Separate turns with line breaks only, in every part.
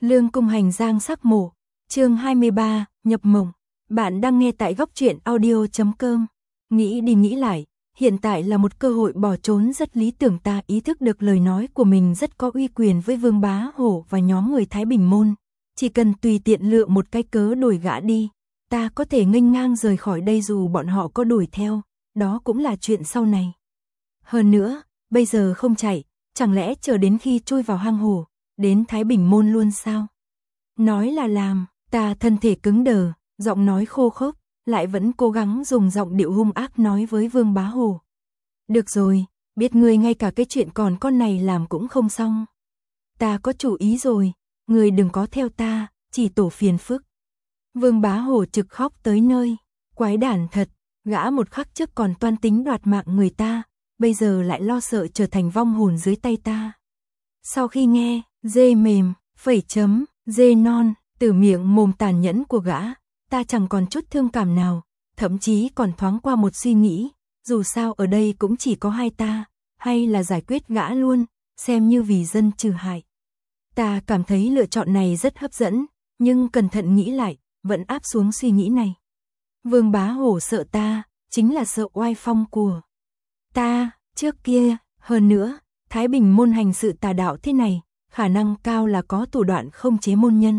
Lương Cung Hành Giang sắc mổ, chương 23, nhập mộng. Bạn đang nghe tại góc truyện audio.com. Nghĩ đi nghĩ lại, hiện tại là một cơ hội bỏ trốn rất lý tưởng. Ta ý thức được lời nói của mình rất có uy quyền với Vương Bá Hổ và nhóm người Thái Bình Môn. Chỉ cần tùy tiện lựa một cái cớ đuổi gã đi, ta có thể nghênh ngang rời khỏi đây dù bọn họ có đuổi theo, đó cũng là chuyện sau này. Hơn nữa, bây giờ không chạy, chẳng lẽ chờ đến khi chui vào hang hổ, đến Thái Bình Môn luôn sao? Nói là làm, ta thân thể cứng đờ, giọng nói khô khốc, lại vẫn cố gắng dùng giọng điệu hung ác nói với Vương Bá Hổ. Được rồi, biết ngươi ngay cả cái chuyện còn con này làm cũng không xong. Ta có chủ ý rồi, ngươi đừng có theo ta, chỉ tổ phiền phức. Vương Bá Hổ trực khóc tới nơi, quái đản thật, gã một khắc trước còn toan tính đoạt mạng người ta, bây giờ lại lo sợ trở thành vong hồn dưới tay ta. Sau khi nghe, dê mềm, phẩy chấm, dê non, từ miệng mồm tàn nhẫn của gã, ta chẳng còn chút thương cảm nào, thậm chí còn thoáng qua một suy nghĩ, dù sao ở đây cũng chỉ có hai ta, hay là giải quyết gã luôn, xem như vì dân trừ hại. Ta cảm thấy lựa chọn này rất hấp dẫn, nhưng cẩn thận nghĩ lại, vẫn áp xuống suy nghĩ này. Vương Bá Hổ sợ ta, chính là sợ oai phong của ta, trước kia, hơn nữa, Thái Bình Môn hành sự tà đạo thế này, khả năng cao là có thủ đoạn không chế môn nhân.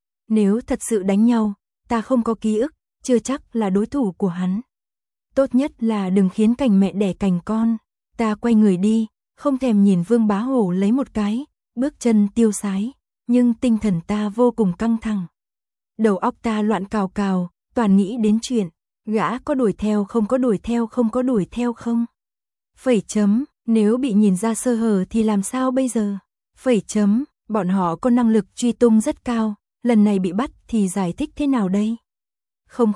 Nếu thật sự đánh nhau, ta không có ký ức, chưa chắc là đối thủ của hắn. Tốt nhất là đừng khiến cành mẹ đẻ cành con. Ta quay người đi, không thèm nhìn Vương Bá Hổ lấy một cái, bước chân tiêu sái, nhưng tinh thần ta vô cùng căng thẳng. Đầu óc ta loạn cào cào, toàn nghĩ đến chuyện, gã có đuổi theo không có đuổi theo không có đuổi theo không. Phẩy chấm, nếu bị nhìn ra sơ hở thì làm sao bây giờ? Phẩy chấm, bọn họ có năng lực truy tung rất cao, lần này bị bắt thì giải thích thế nào đây? Không,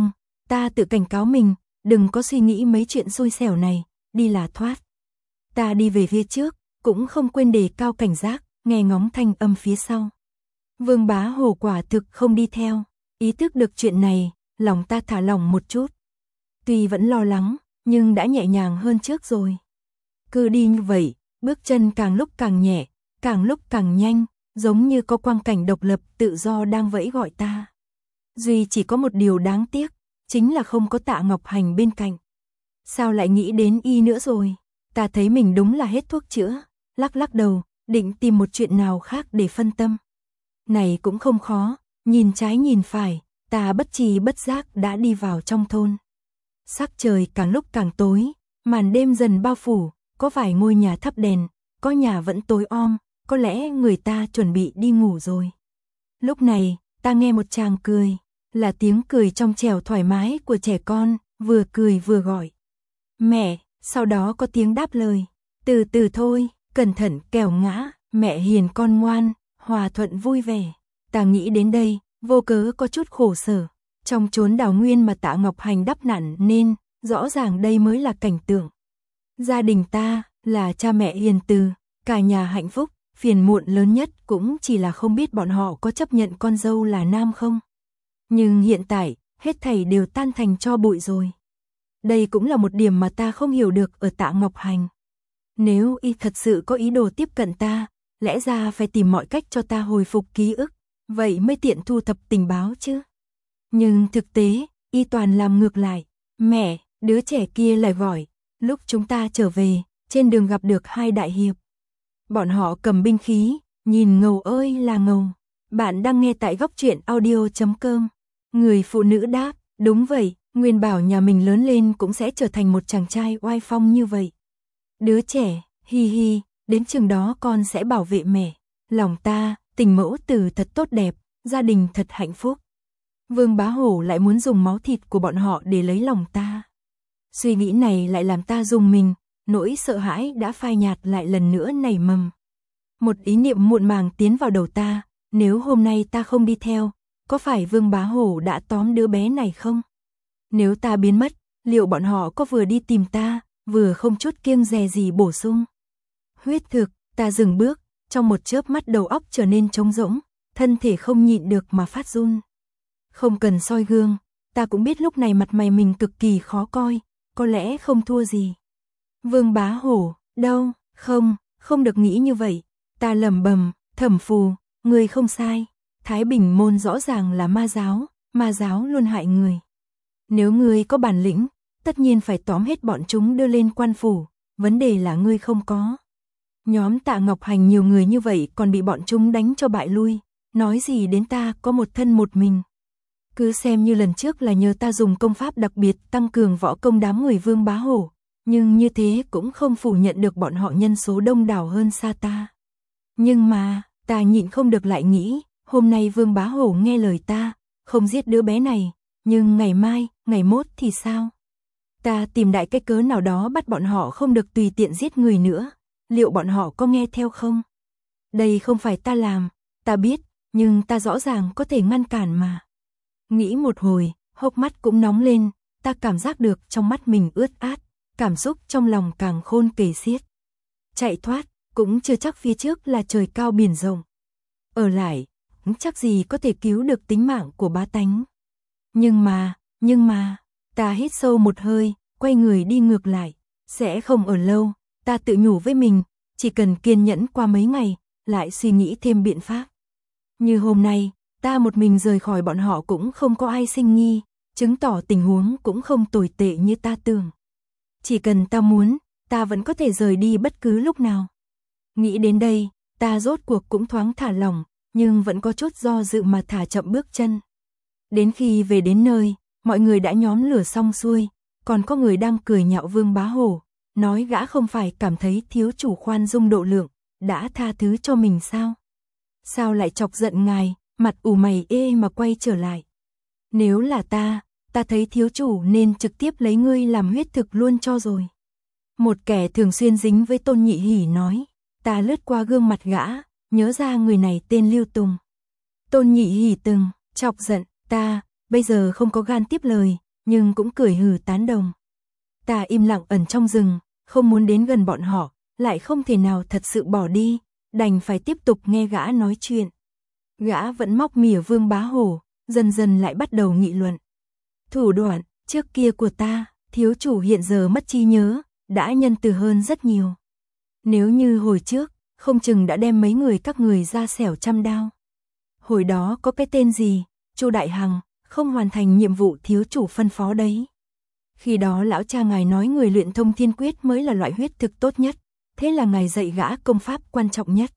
ta tự cảnh cáo mình, đừng có suy nghĩ mấy chuyện xui xẻo này, đi là thoát. Ta đi về phía trước, cũng không quên đề cao cảnh giác, nghe ngóng thanh âm phía sau. Vương Bá Hổ quả thực không đi theo, ý thức được chuyện này, lòng ta thả lỏng một chút. Tuy vẫn lo lắng, nhưng đã nhẹ nhàng hơn trước rồi. Cứ đi như vậy, bước chân càng lúc càng nhẹ, càng lúc càng nhanh, giống như có quang cảnh độc lập tự do đang vẫy gọi ta. Duy chỉ có một điều đáng tiếc, chính là không có Tạ Ngọc Hành bên cạnh. Sao lại nghĩ đến y nữa rồi? Ta thấy mình đúng là hết thuốc chữa, lắc lắc đầu, định tìm một chuyện nào khác để phân tâm. Này cũng không khó, nhìn trái nhìn phải, ta bất tri bất giác đã đi vào trong thôn. Sắc trời càng lúc càng tối, màn đêm dần bao phủ, có vài ngôi nhà thắp đèn, có nhà vẫn tối om, có lẽ người ta chuẩn bị đi ngủ rồi. Lúc này, ta nghe một tràng cười, là tiếng cười trong trẻo thoải mái của trẻ con, vừa cười vừa gọi. Mẹ, sau đó có tiếng đáp lời, từ từ thôi, cẩn thận kẻo ngã, mẹ hiền con ngoan, hòa thuận vui vẻ. Ta nghĩ đến đây, vô cớ có chút khổ sở, trong chốn đào nguyên mà Tạ Ngọc Hành đắp nặn nên, rõ ràng đây mới là cảnh tượng. Gia đình ta, là cha mẹ hiền từ, cả nhà hạnh phúc, phiền muộn lớn nhất cũng chỉ là không biết bọn họ có chấp nhận con dâu là nam không. Nhưng hiện tại, hết thảy đều tan thành tro bụi rồi. Đây cũng là một điểm mà ta không hiểu được ở Tạ Ngọc Hành. Nếu y thật sự có ý đồ tiếp cận ta, lẽ ra phải tìm mọi cách cho ta hồi phục ký ức, vậy mới tiện thu thập tình báo chứ. Nhưng thực tế, y toàn làm ngược lại. Mẹ, đứa trẻ kia lại gọi, lúc chúng ta trở về, trên đường gặp được hai đại hiệp. Bọn họ cầm binh khí, nhìn ngầu ơi là ngầu. Bạn đang nghe tại góc truyện audio.com. Người phụ nữ đáp, đúng vậy, nguyên bảo nhà mình lớn lên cũng sẽ trở thành một chàng trai oai phong như vậy. Đứa trẻ, hi hi, đến chừng đó con sẽ bảo vệ mẹ. Lòng ta, tình mẫu tử thật tốt đẹp, gia đình thật hạnh phúc. Vương Bá Hổ lại muốn dùng máu thịt của bọn họ để lấy lòng ta. Suy nghĩ này lại làm ta rùng mình, nỗi sợ hãi đã phai nhạt lại lần nữa nảy mầm. Một ý niệm muộn màng tiến vào đầu ta, nếu hôm nay ta không đi theo, có phải Vương Bá Hổ đã tóm đứa bé này không? Nếu ta biến mất, liệu bọn họ có vừa đi tìm ta, vừa không chút kiêng dè gì bổ sung? Huyết thực, ta dừng bước, trong một chớp mắt đầu óc trở nên trống rỗng, thân thể không nhịn được mà phát run. Không cần soi gương, ta cũng biết lúc này mặt mày mình cực kỳ khó coi, có lẽ không thua gì. Vương Bá Hổ, đâu, không được nghĩ như vậy, ta lẩm bẩm, thẩm phù, ngươi không sai, Thái Bình môn rõ ràng là ma giáo luôn hại người. Nếu ngươi có bản lĩnh, tất nhiên phải tóm hết bọn chúng đưa lên quan phủ, vấn đề là ngươi không có. Nhóm Tạ Ngọc Hành nhiều người như vậy còn bị bọn chúng đánh cho bại lui, nói gì đến ta có một thân một mình. Cứ xem như lần trước là nhờ ta dùng công pháp đặc biệt tăng cường võ công đám người Vương Bá Hổ, nhưng như thế cũng không phủ nhận được bọn họ nhân số đông đảo hơn xa ta. Nhưng mà, ta nhịn không được lại nghĩ, hôm nay Vương Bá Hổ nghe lời ta, không giết đứa bé này, nhưng ngày mai, ngày mốt thì sao? Ta tìm đại cái cớ nào đó bắt bọn họ không được tùy tiện giết người nữa, liệu bọn họ có nghe theo không? Đây không phải ta làm, ta biết, nhưng ta rõ ràng có thể ngăn cản mà. Nghĩ một hồi, hốc mắt cũng nóng lên, ta cảm giác được trong mắt mình ướt át, cảm xúc trong lòng càng khôn kể xiết. Chạy thoát, cũng chưa chắc phía trước là trời cao biển rộng. Ở lại, chắc gì có thể cứu được tính mạng của bá tánh. Nhưng mà, ta hít sâu một hơi, quay người đi ngược lại, sẽ không ở lâu, ta tự nhủ với mình, chỉ cần kiên nhẫn qua mấy ngày, lại suy nghĩ thêm biện pháp. Như hôm nay, ta một mình rời khỏi bọn họ cũng không có ai sinh nghi, chứng tỏ tình huống cũng không tồi tệ như ta tưởng. Chỉ cần ta muốn, ta vẫn có thể rời đi bất cứ lúc nào. Nghĩ đến đây, ta rốt cuộc cũng thoáng thả lỏng, nhưng vẫn có chút do dự mà thả chậm bước chân. Đến khi về đến nơi, mọi người đã nhóm lửa xong xuôi, còn có người đang cười nhạo Vương Bá Hổ, nói gã không phải cảm thấy thiếu chủ khoan dung độ lượng, đã tha thứ cho mình sao? Sao lại chọc giận ngài, mặt ủ mày ê mà quay trở lại? Nếu là ta thấy thiếu chủ nên trực tiếp lấy ngươi làm huyết thực luôn cho rồi. Một kẻ thường xuyên dính với Tôn Nhị Hỉ nói, ta lướt qua gương mặt gã, nhớ ra người này tên Lưu Tùng. Tôn Nhị Hỉ từng chọc giận ta, bây giờ không có gan tiếp lời, nhưng cũng cười hừ tán đồng. Ta im lặng ẩn trong rừng, không muốn đến gần bọn họ, lại không thể nào thật sự bỏ đi, đành phải tiếp tục nghe gã nói chuyện. Gã vẫn móc mỉa Vương Bá Hổ, dần dần lại bắt đầu nghị luận. Thủ đoạn trước kia của ta, thiếu chủ hiện giờ mất trí nhớ, đã nhân từ hơn rất nhiều. Nếu như hồi trước, không chừng đã đem mấy người các người ra xẻo trăm đao. Hồi đó có cái tên gì, Chu Đại Hằng, không hoàn thành nhiệm vụ thiếu chủ phân phó đấy. Khi đó lão cha ngài nói người luyện thông thiên quyết mới là loại huyết thực tốt nhất, thế là ngài dạy gã công pháp quan trọng nhất.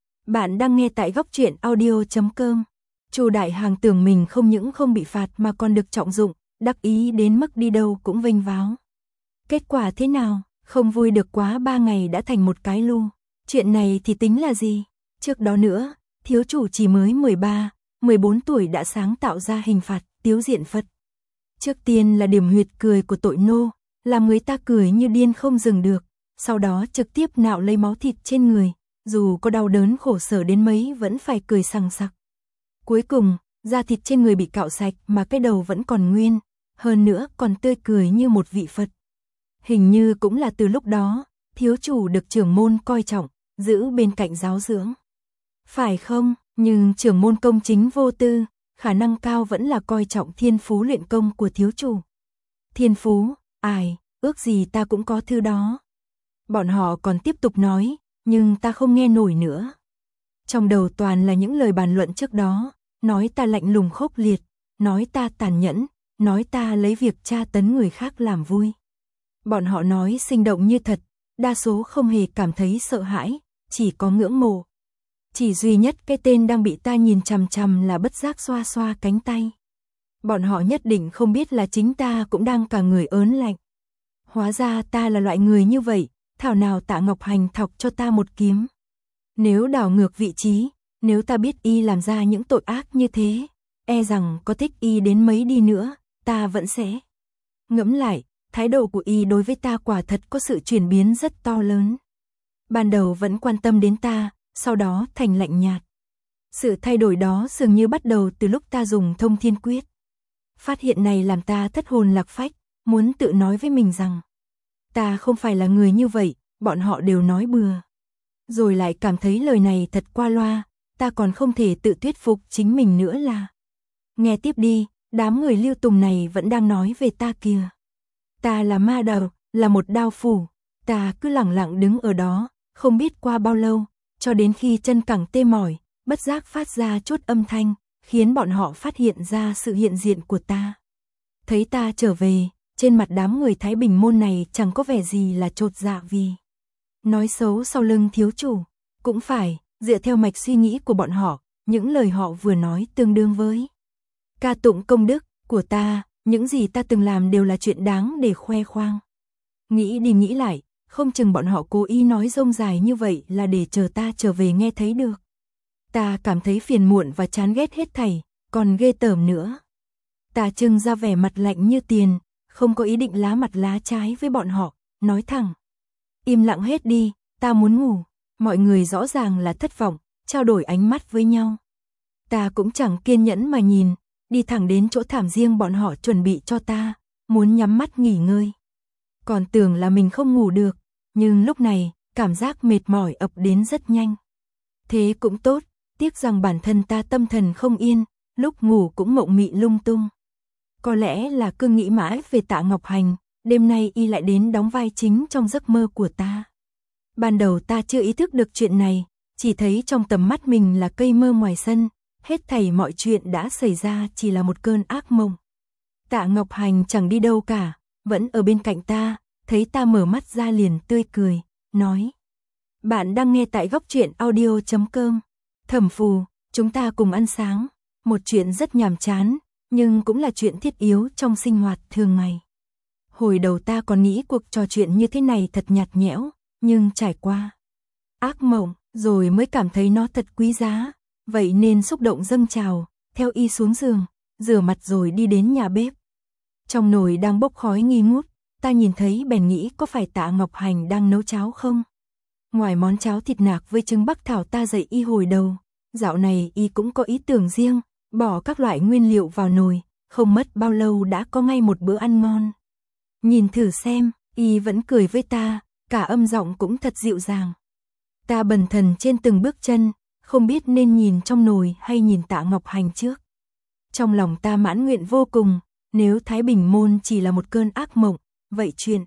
Bạn đang nghe tại góc truyện audio.com. Chu Đại Hằng tưởng mình không những không bị phạt mà còn được trọng dụng, đắc ý đến mức đi đâu cũng vênh váo. Kết quả thế nào? Không vui được quá 3 ngày đã thành một cái lu. Chuyện này thì tính là gì? Trước đó nữa, thiếu chủ chỉ mới 13, 14 tuổi đã sáng tạo ra hình phạt tiếu diện Phật. Trước tiên là điểm huyệt cười của tội nô, làm người ta cười như điên không dừng được, sau đó trực tiếp nạo lấy máu thịt trên người, dù có đau đớn khổ sở đến mấy vẫn phải cười sằng sặc. Cuối cùng, da thịt trên người bị cạo sạch mà cái đầu vẫn còn nguyên, hơn nữa còn tươi cười như một vị Phật. Hình như cũng là từ lúc đó, thiếu chủ được trưởng môn coi trọng, giữ bên cạnh giáo dưỡng. Phải không? Nhưng trưởng môn công chính vô tư, khả năng cao vẫn là coi trọng thiên phú luyện công của thiếu chủ. Thiên phú, ai, ước gì ta cũng có thứ đó. Bọn họ còn tiếp tục nói, nhưng ta không nghe nổi nữa. Trong đầu toàn là những lời bàn luận trước đó, nói ta lạnh lùng khốc liệt, nói ta tàn nhẫn, nói ta lấy việc tra tấn người khác làm vui. Bọn họ nói sinh động như thật, đa số không hề cảm thấy sợ hãi, chỉ có ngưỡng mộ. Chỉ duy nhất cái tên đang bị ta nhìn chằm chằm là bất giác xoa xoa cánh tay. Bọn họ nhất định không biết là chính ta cũng đang cả người ớn lạnh. Hóa ra ta là loại người như vậy, thảo nào Tạ Ngọc Hành thọc cho ta một kiếm. Nếu đảo ngược vị trí, nếu ta biết y làm ra những tội ác như thế, e rằng có thích y đến mấy đi nữa, ta vẫn sẽ. Ngẫm lại, thái độ của y đối với ta quả thật có sự chuyển biến rất to lớn. Ban đầu vẫn quan tâm đến ta, sau đó thành lạnh nhạt. Sự thay đổi đó dường như bắt đầu từ lúc ta dùng thông thiên quyết. Phát hiện này làm ta thất hồn lạc phách, muốn tự nói với mình rằng ta không phải là người như vậy, bọn họ đều nói bừa. Rồi lại cảm thấy lời này thật qua loa, ta còn không thể tự thuyết phục chính mình nữa là. Nghe tiếp đi, đám người Lưu Tùng này vẫn đang nói về ta kìa. Ta là ma đầu, là một đao phủ, ta cứ lẳng lặng đứng ở đó, không biết qua bao lâu, cho đến khi chân cẳng tê mỏi, bất giác phát ra chút âm thanh, khiến bọn họ phát hiện ra sự hiện diện của ta. Thấy ta trở về, trên mặt đám người Thái Bình môn này chẳng có vẻ gì là chột dạ vì nói xấu sau lưng thiếu chủ. Cũng phải, dựa theo mạch suy nghĩ của bọn họ, những lời họ vừa nói tương đương với ca tụng công đức của ta, những gì ta từng làm đều là chuyện đáng để khoe khoang. Nghĩ đi nghĩ lại, không chừng bọn họ cố ý nói rông dài như vậy là để chờ ta trở về nghe thấy được. Ta cảm thấy phiền muộn và chán ghét hết thảy, còn ghê tởm nữa. Ta trưng ra vẻ mặt lạnh như tiền, không có ý định lá mặt lá trái với bọn họ, nói thẳng. Im lặng hết đi, ta muốn ngủ. Mọi người rõ ràng là thất vọng, trao đổi ánh mắt với nhau. Ta cũng chẳng kiên nhẫn mà nhìn, đi thẳng đến chỗ thảm riêng bọn họ chuẩn bị cho ta, muốn nhắm mắt nghỉ ngơi. Còn tưởng là mình không ngủ được, nhưng lúc này, cảm giác mệt mỏi ập đến rất nhanh. Thế cũng tốt, tiếc rằng bản thân ta tâm thần không yên, lúc ngủ cũng mộng mị lung tung. Có lẽ là cứ nghĩ mãi về Tạ Ngọc Hành, đêm nay y lại đến đóng vai chính trong giấc mơ của ta. Ban đầu ta chưa ý thức được chuyện này, chỉ thấy trong tầm mắt mình là cây mơ ngoài sân, hết thảy mọi chuyện đã xảy ra chỉ là một cơn ác mộng. Tạ Ngọc Hành chẳng đi đâu cả, vẫn ở bên cạnh ta, thấy ta mở mắt ra liền tươi cười, nói. Bạn đang nghe tại góc truyện audio.com. Thẩm Phù, chúng ta cùng ăn sáng, một chuyện rất nhàm chán, nhưng cũng là chuyện thiết yếu trong sinh hoạt thường ngày. Hồi đầu ta còn nghĩ cuộc trò chuyện như thế này thật nhạt nhẽo, nhưng trải qua ác mộng, rồi mới cảm thấy nó thật quý giá, vậy nên xúc động dâng trào, theo y xuống giường, rửa mặt rồi đi đến nhà bếp. Trong nồi đang bốc khói nghi ngút, ta nhìn thấy bèn nghĩ có phải Tạ Ngọc Hành đang nấu cháo không? Ngoài món cháo thịt nạc với trứng bắc thảo ta dạy y hồi đầu, dạo này y cũng có ý tưởng riêng, bỏ các loại nguyên liệu vào nồi, không mất bao lâu đã có ngay một bữa ăn ngon. Nhìn thử xem, y vẫn cười với ta, cả âm giọng cũng thật dịu dàng. Ta bần thần trên từng bước chân, không biết nên nhìn trong nồi hay nhìn Tạ Ngọc Hành trước. Trong lòng ta mãn nguyện vô cùng, nếu Thái Bình môn chỉ là một cơn ác mộng, vậy chuyện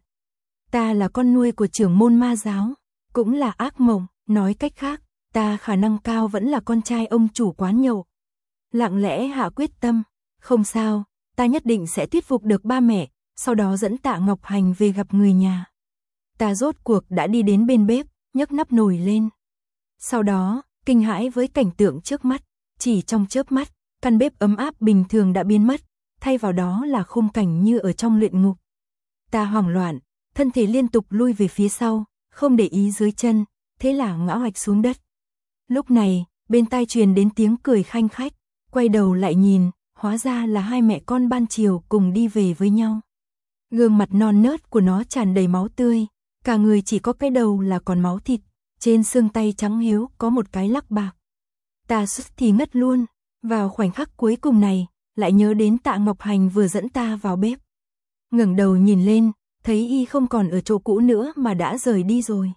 ta là con nuôi của trưởng môn ma giáo, cũng là ác mộng, nói cách khác, ta khả năng cao vẫn là con trai ông chủ quán nhậu. Lặng lẽ hạ quyết tâm, không sao, ta nhất định sẽ thuyết phục được ba mẹ, sau đó dẫn Tạ Ngọc Hành về gặp người nhà. Ta rốt cuộc đã đi đến bên bếp, nhấc nắp nồi lên. Sau đó, kinh hãi với cảnh tượng trước mắt, chỉ trong chớp mắt, căn bếp ấm áp bình thường đã biến mất, thay vào đó là khung cảnh như ở trong luyện ngục. Ta hoảng loạn, thân thể liên tục lui về phía sau, không để ý dưới chân, thế là ngã hoạch xuống đất. Lúc này, bên tai truyền đến tiếng cười khanh khách, quay đầu lại nhìn, hóa ra là hai mẹ con ban chiều cùng đi về với nhau. Gương mặt non nớt của nó tràn đầy máu tươi, cả người chỉ có cái đầu là còn máu thịt, trên xương tay trắng hiếu có một cái lắc bạc. Ta suýt thì ngất luôn, vào khoảnh khắc cuối cùng này, lại nhớ đến Tạ Ngọc Hành vừa dẫn ta vào bếp. Ngẩng đầu nhìn lên, thấy y không còn ở chỗ cũ nữa mà đã rời đi rồi.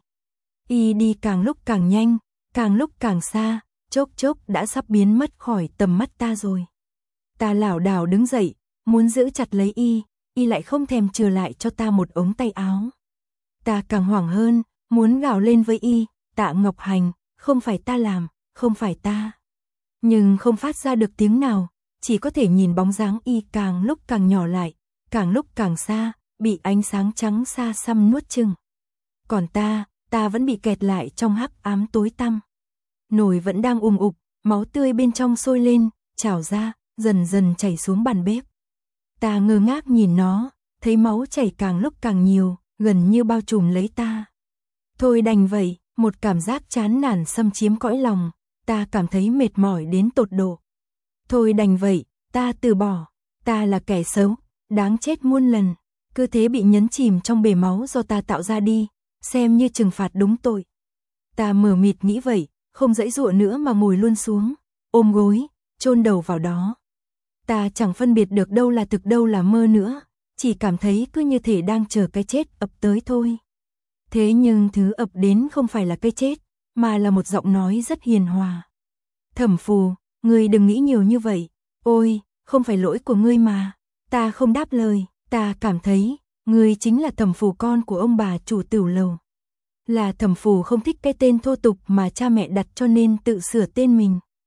Y đi càng lúc càng nhanh, càng lúc càng xa, chốc chốc đã sắp biến mất khỏi tầm mắt ta rồi. Ta lảo đảo đứng dậy, muốn giữ chặt lấy y lại không thèm trừ lại cho ta một ống tay áo. Ta càng hoảng hơn, muốn gào lên với y, Tạ Ngọc Hành, không phải ta làm, không phải ta. Nhưng không phát ra được tiếng nào, chỉ có thể nhìn bóng dáng y càng lúc càng nhỏ lại, càng lúc càng xa, bị ánh sáng trắng xa xăm nuốt chửng. Còn ta vẫn bị kẹt lại trong hắc ám tối tăm. Nồi vẫn đang ùm, máu tươi bên trong sôi lên, trào ra, dần dần chảy xuống bàn bếp. Ta ngơ ngác nhìn nó, thấy máu chảy càng lúc càng nhiều, gần như bao trùm lấy ta. Thôi đành vậy, một cảm giác chán nản xâm chiếm cõi lòng, ta cảm thấy mệt mỏi đến tột độ. Thôi đành vậy, ta từ bỏ, ta là kẻ xấu, đáng chết muôn lần, cứ thế bị nhấn chìm trong bể máu do ta tạo ra đi, xem như trừng phạt đúng tội. Ta mờ mịt nghĩ vậy, không dãy dụa nữa mà ngồi luôn xuống, ôm gối, chôn đầu vào đó. Ta chẳng phân biệt được đâu là thực đâu là mơ nữa, chỉ cảm thấy cứ như thể đang chờ cái chết ập tới thôi. Thế nhưng thứ ập đến không phải là cái chết, mà là một giọng nói rất hiền hòa. Thẩm Phù, ngươi đừng nghĩ nhiều như vậy, ôi, không phải lỗi của ngươi mà. Ta không đáp lời, ta cảm thấy, ngươi chính là Thẩm Phù con của ông bà chủ tửu lầu. Là Thẩm Phù không thích cái tên thô tục mà cha mẹ đặt cho nên tự sửa tên mình.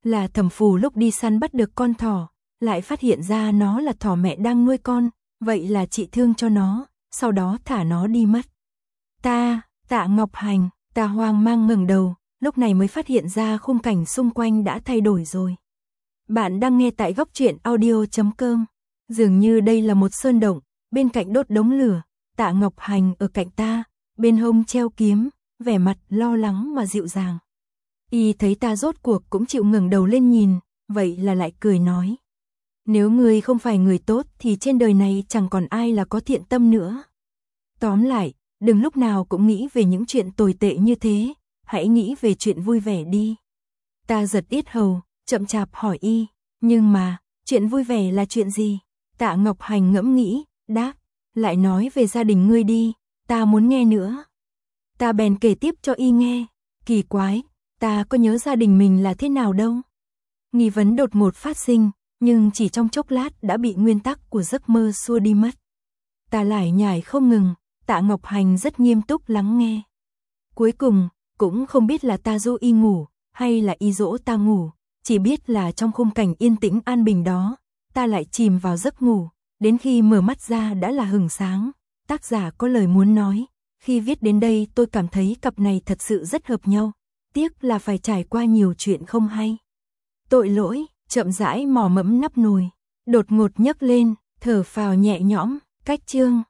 Là Thẩm Phù lúc đi săn bắt được con thỏ, lại phát hiện ra nó là thỏ mẹ đang nuôi con, vậy là chị thương cho nó, sau đó thả nó đi mất. Tạ Ngọc Hành, ta hoang mang ngẩng đầu, lúc này mới phát hiện ra khung cảnh xung quanh đã thay đổi rồi. Bạn đang nghe tại góc truyện audio.com. Dường như đây là một sơn động, bên cạnh đốt đống lửa, Tạ Ngọc Hành ở cạnh ta, bên hông treo kiếm, vẻ mặt lo lắng mà dịu dàng. Y thấy ta rốt cuộc cũng chịu ngẩng đầu lên nhìn, vậy là lại cười nói. Nếu ngươi không phải người tốt thì trên đời này chẳng còn ai là có thiện tâm nữa. Tóm lại, đừng lúc nào cũng nghĩ về những chuyện tồi tệ như thế, hãy nghĩ về chuyện vui vẻ đi. Ta giật yết hầu, chậm chạp hỏi Y, nhưng mà, chuyện vui vẻ là chuyện gì? Tạ Ngọc Hành ngẫm nghĩ, đáp, lại nói về gia đình ngươi đi, ta muốn nghe nữa. Ta bèn kể tiếp cho Y nghe, kỳ quái, ta có nhớ gia đình mình là thế nào đâu. Nghi vấn đột ngột phát sinh, nhưng chỉ trong chốc lát đã bị nguyên tắc của giấc mơ xua đi mất. Ta lải nhải không ngừng, Tạ Ngọc Hành rất nghiêm túc lắng nghe. Cuối cùng, cũng không biết là ta dỗ Y ngủ, hay là Y dỗ ta ngủ, chỉ biết là trong khung cảnh yên tĩnh an bình đó, ta lại chìm vào giấc ngủ, đến khi mở mắt ra đã là hửng sáng. Tác giả có lời muốn nói, khi viết đến đây tôi cảm thấy cặp này thật sự rất hợp nhau, tiếc là phải trải qua nhiều chuyện không hay. Tội lỗi, chậm rãi mò mẫm nắp nồi, đột ngột nhấc lên, thở phào nhẹ nhõm, cách chương.